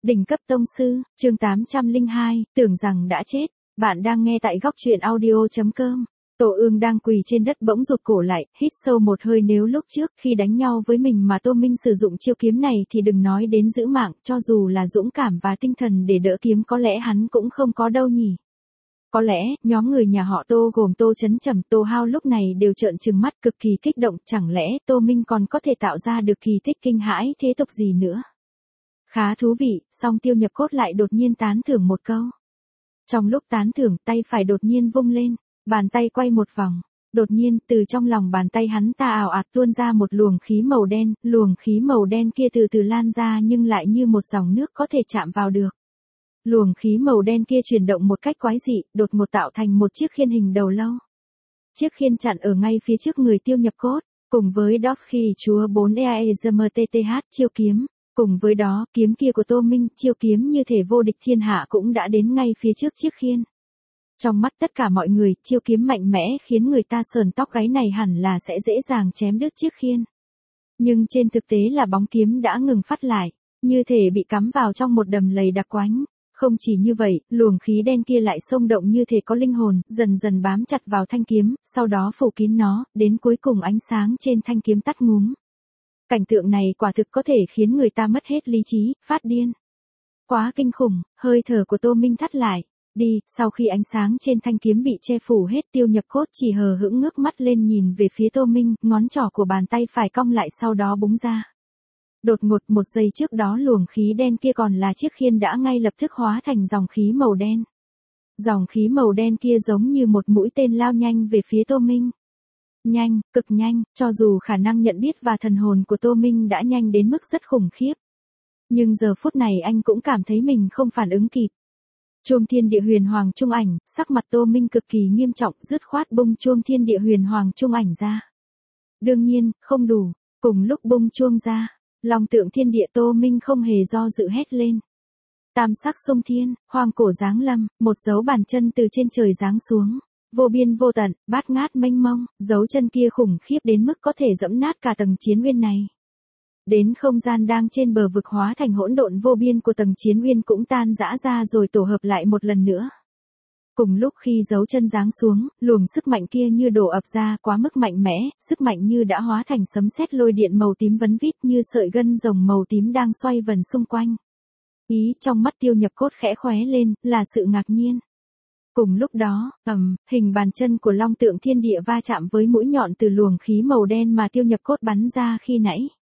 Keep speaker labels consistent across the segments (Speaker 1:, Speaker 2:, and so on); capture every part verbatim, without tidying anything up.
Speaker 1: Đỉnh cấp tông sư, chương tám trăm lẻ hai, tưởng rằng đã chết. Bạn đang nghe tại góc truyện audio chấm com. Tô Ương đang quỳ trên đất bỗng rụt cổ lại, hít sâu một hơi. Nếu lúc trước khi đánh nhau với mình mà Tô Minh sử dụng chiêu kiếm này thì đừng nói đến giữ mạng, cho dù là dũng cảm và tinh thần để đỡ kiếm có lẽ hắn cũng không có đâu nhỉ. Có lẽ, nhóm người nhà họ Tô gồm Tô Chấn Trầm, Tô Hao lúc này đều trợn trừng mắt cực kỳ kích động, chẳng lẽ Tô Minh còn có thể tạo ra được kỳ tích kinh hãi thế tục gì nữa. Khá thú vị, song Tiêu Nhập Cốt lại đột nhiên tán thưởng một câu. Trong lúc tán thưởng, tay phải đột nhiên vung lên, bàn tay quay một vòng. Đột nhiên, từ trong lòng bàn tay hắn ta ào ạt tuôn ra một luồng khí màu đen, luồng khí màu đen kia từ từ lan ra nhưng lại như một dòng nước có thể chạm vào được. Luồng khí màu đen kia chuyển động một cách quái dị, đột ngột tạo thành một chiếc khiên hình đầu lâu. Chiếc khiên chặn ở ngay phía trước người Tiêu Nhập Cốt, cùng với đó khi chúa bốn e a m t t h chiêu kiếm. Cùng với đó, kiếm kia của Tô Minh, chiêu kiếm như thể vô địch thiên hạ cũng đã đến ngay phía trước chiếc khiên. Trong mắt tất cả mọi người, chiêu kiếm mạnh mẽ khiến người ta sờn tóc gáy này hẳn là sẽ dễ dàng chém đứt chiếc khiên. Nhưng trên thực tế là bóng kiếm đã ngừng phát lại, như thể bị cắm vào trong một đầm lầy đặc quánh. Không chỉ như vậy, luồng khí đen kia lại xông động như thể có linh hồn, dần dần bám chặt vào thanh kiếm, sau đó phủ kín nó, đến cuối cùng ánh sáng trên thanh kiếm tắt ngúm. Cảnh tượng này quả thực có thể khiến người ta mất hết lý trí, phát điên. Quá kinh khủng, hơi thở của Tô Minh thắt lại. Đi, sau khi ánh sáng trên thanh kiếm bị che phủ hết, Tiêu Nhập Cốt chỉ hờ hững ngước mắt lên nhìn về phía Tô Minh, ngón trỏ của bàn tay phải cong lại sau đó búng ra. Đột ngột một giây trước đó luồng khí đen kia còn là chiếc khiên đã ngay lập tức hóa thành dòng khí màu đen. Dòng khí màu đen kia giống như một mũi tên lao nhanh về phía Tô Minh. Nhanh, cực nhanh, cho dù khả năng nhận biết và thần hồn của Tô Minh đã nhanh đến mức rất khủng khiếp. Nhưng giờ phút này anh cũng cảm thấy mình không phản ứng kịp. Chuông Thiên Địa Huyền Hoàng Trung Ảnh, sắc mặt Tô Minh cực kỳ nghiêm trọng, dứt khoát bung chuông Thiên Địa Huyền Hoàng Trung Ảnh ra. Đương nhiên, không đủ, cùng lúc bung chuông ra, Long Tượng Thiên Địa Tô Minh không hề do dự hét lên. Tam sắc xung thiên, hoàng cổ giáng lâm, một dấu bàn chân từ trên trời giáng xuống. Vô biên vô tận, bát ngát mênh mông, dấu chân kia khủng khiếp đến mức có thể dẫm nát cả tầng chiến uyên này. Đến không gian đang trên bờ vực hóa thành hỗn độn vô biên của tầng chiến uyên cũng tan rã ra rồi tổ hợp lại một lần nữa. Cùng lúc khi dấu chân giáng xuống, luồng sức mạnh kia như đổ ập ra quá mức mạnh mẽ, sức mạnh như đã hóa thành sấm sét lôi điện màu tím vấn vít như sợi gân rồng màu tím đang xoay vần xung quanh. Ý trong mắt Tiêu Nhập Cốt khẽ khóe lên, là sự ngạc nhiên. Cùng lúc đó, ầm, hình bàn chân của Long Tượng Thiên Địa va chạm với mũi nhọn từ luồng khí màu đen mà Tiêu Nhập Cốt bắn ra khi nãy.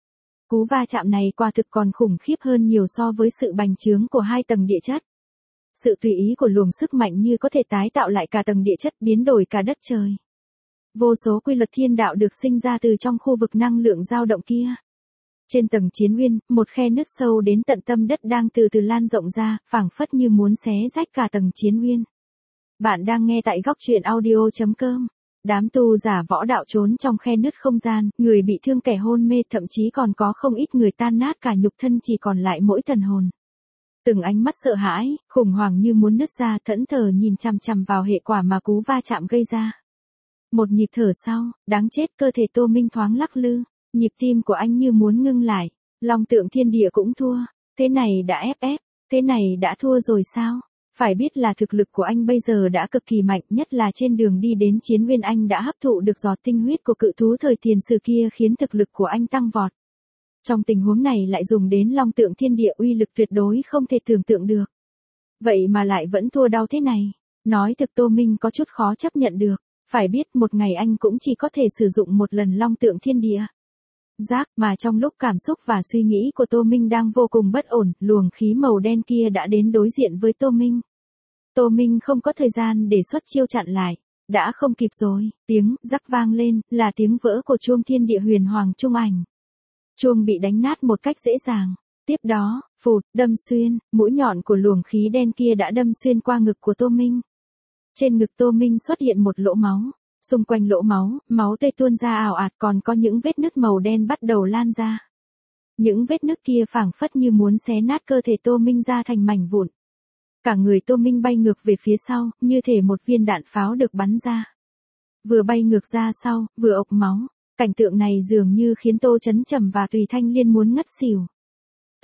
Speaker 1: Cú va chạm này quả thực còn khủng khiếp hơn nhiều so với sự bành trướng của hai tầng địa chất. Sự tùy ý của luồng sức mạnh như có thể tái tạo lại cả tầng địa chất, biến đổi cả đất trời. Vô số quy luật thiên đạo được sinh ra từ trong khu vực năng lượng dao động kia. Trên tầng chiến uyên, một khe nứt sâu đến tận tâm đất đang từ từ lan rộng ra, phảng phất như muốn xé rách cả tầng chiến uyên. Bạn đang nghe tại góc truyện audio chấm com. Đám tu giả võ đạo trốn trong khe nứt không gian, người bị thương, kẻ hôn mê, thậm chí còn có không ít người tan nát cả nhục thân, chỉ còn lại mỗi thần hồn. Từng ánh mắt sợ hãi, khủng hoảng như muốn nứt ra, thẫn thờ nhìn chằm chằm vào hệ quả mà cú va chạm gây ra. Một nhịp thở sau, đáng chết, cơ thể Tô Minh thoáng lắc lư, nhịp tim của anh như muốn ngưng lại. Long Tượng Thiên Địa cũng thua, thế này đã ép ép, thế này đã thua rồi sao? Phải biết là thực lực của anh bây giờ đã cực kỳ mạnh, nhất là trên đường đi đến chiến uyên anh đã hấp thụ được giọt tinh huyết của cự thú thời tiền sử kia khiến thực lực của anh tăng vọt. Trong tình huống này lại dùng đến Long Tượng Thiên Địa, uy lực tuyệt đối không thể tưởng tượng được. Vậy mà lại vẫn thua đau thế này. Nói thực Tô Minh có chút khó chấp nhận được. Phải biết một ngày anh cũng chỉ có thể sử dụng một lần Long Tượng Thiên Địa. Giác mà trong lúc cảm xúc và suy nghĩ của Tô Minh đang vô cùng bất ổn, luồng khí màu đen kia đã đến đối diện với Tô Minh. Tô Minh không có thời gian để xuất chiêu chặn lại. Đã không kịp rồi, tiếng rắc vang lên, là tiếng vỡ của chuông Thiên Địa Huyền Hoàng Trung Ảnh. Chuông bị đánh nát một cách dễ dàng. Tiếp đó, phụt, đâm xuyên, mũi nhọn của luồng khí đen kia đã đâm xuyên qua ngực của Tô Minh. Trên ngực Tô Minh xuất hiện một lỗ máu. Xung quanh lỗ máu, máu tươi tuôn ra ào ạt, còn có những vết nứt màu đen bắt đầu lan ra. Những vết nứt kia phảng phất như muốn xé nát cơ thể Tô Minh ra thành mảnh vụn. Cả người Tô Minh bay ngược về phía sau, như thể một viên đạn pháo được bắn ra. Vừa bay ngược ra sau, vừa ộc máu. Cảnh tượng này dường như khiến Tô Chấn Trầm và Tùy Thanh Liên muốn ngất xỉu.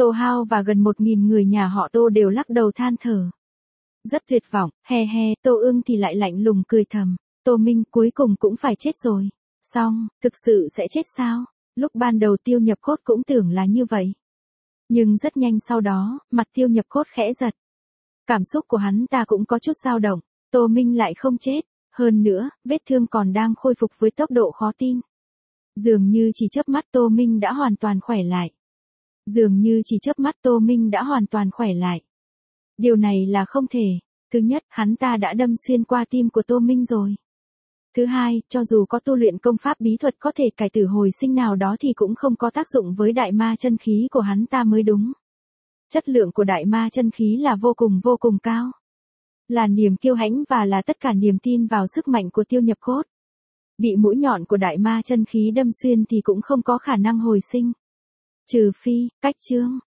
Speaker 1: Tô Hao và gần một nghìn người nhà họ Tô đều lắc đầu than thở. Rất tuyệt vọng, he he, Tô Ương thì lại lạnh lùng cười thầm. Tô Minh cuối cùng cũng phải chết rồi. Xong, thực sự sẽ chết sao? Lúc ban đầu Tiêu Nhập Cốt cũng tưởng là như vậy. Nhưng rất nhanh sau đó, mặt Tiêu Nhập Cốt khẽ giật. Cảm xúc của hắn ta cũng có chút dao động. Tô Minh lại không chết. Hơn nữa, vết thương còn đang khôi phục với tốc độ khó tin. Dường như chỉ chớp mắt Tô Minh đã hoàn toàn khỏe lại. Dường như chỉ chớp mắt Tô Minh đã hoàn toàn khỏe lại. Điều này là không thể. Thứ nhất, hắn ta đã đâm xuyên qua tim của Tô Minh rồi. Thứ hai, cho dù có tu luyện công pháp bí thuật có thể cải tử hồi sinh nào đó thì cũng không có tác dụng với đại ma chân khí của hắn ta mới đúng. Chất lượng của đại ma chân khí là vô cùng vô cùng cao. Là niềm kiêu hãnh và là tất cả niềm tin vào sức mạnh của Tiêu Nhập Cốt. Bị mũi nhọn của đại ma chân khí đâm xuyên thì cũng không có khả năng hồi sinh. Trừ phi, cách chương.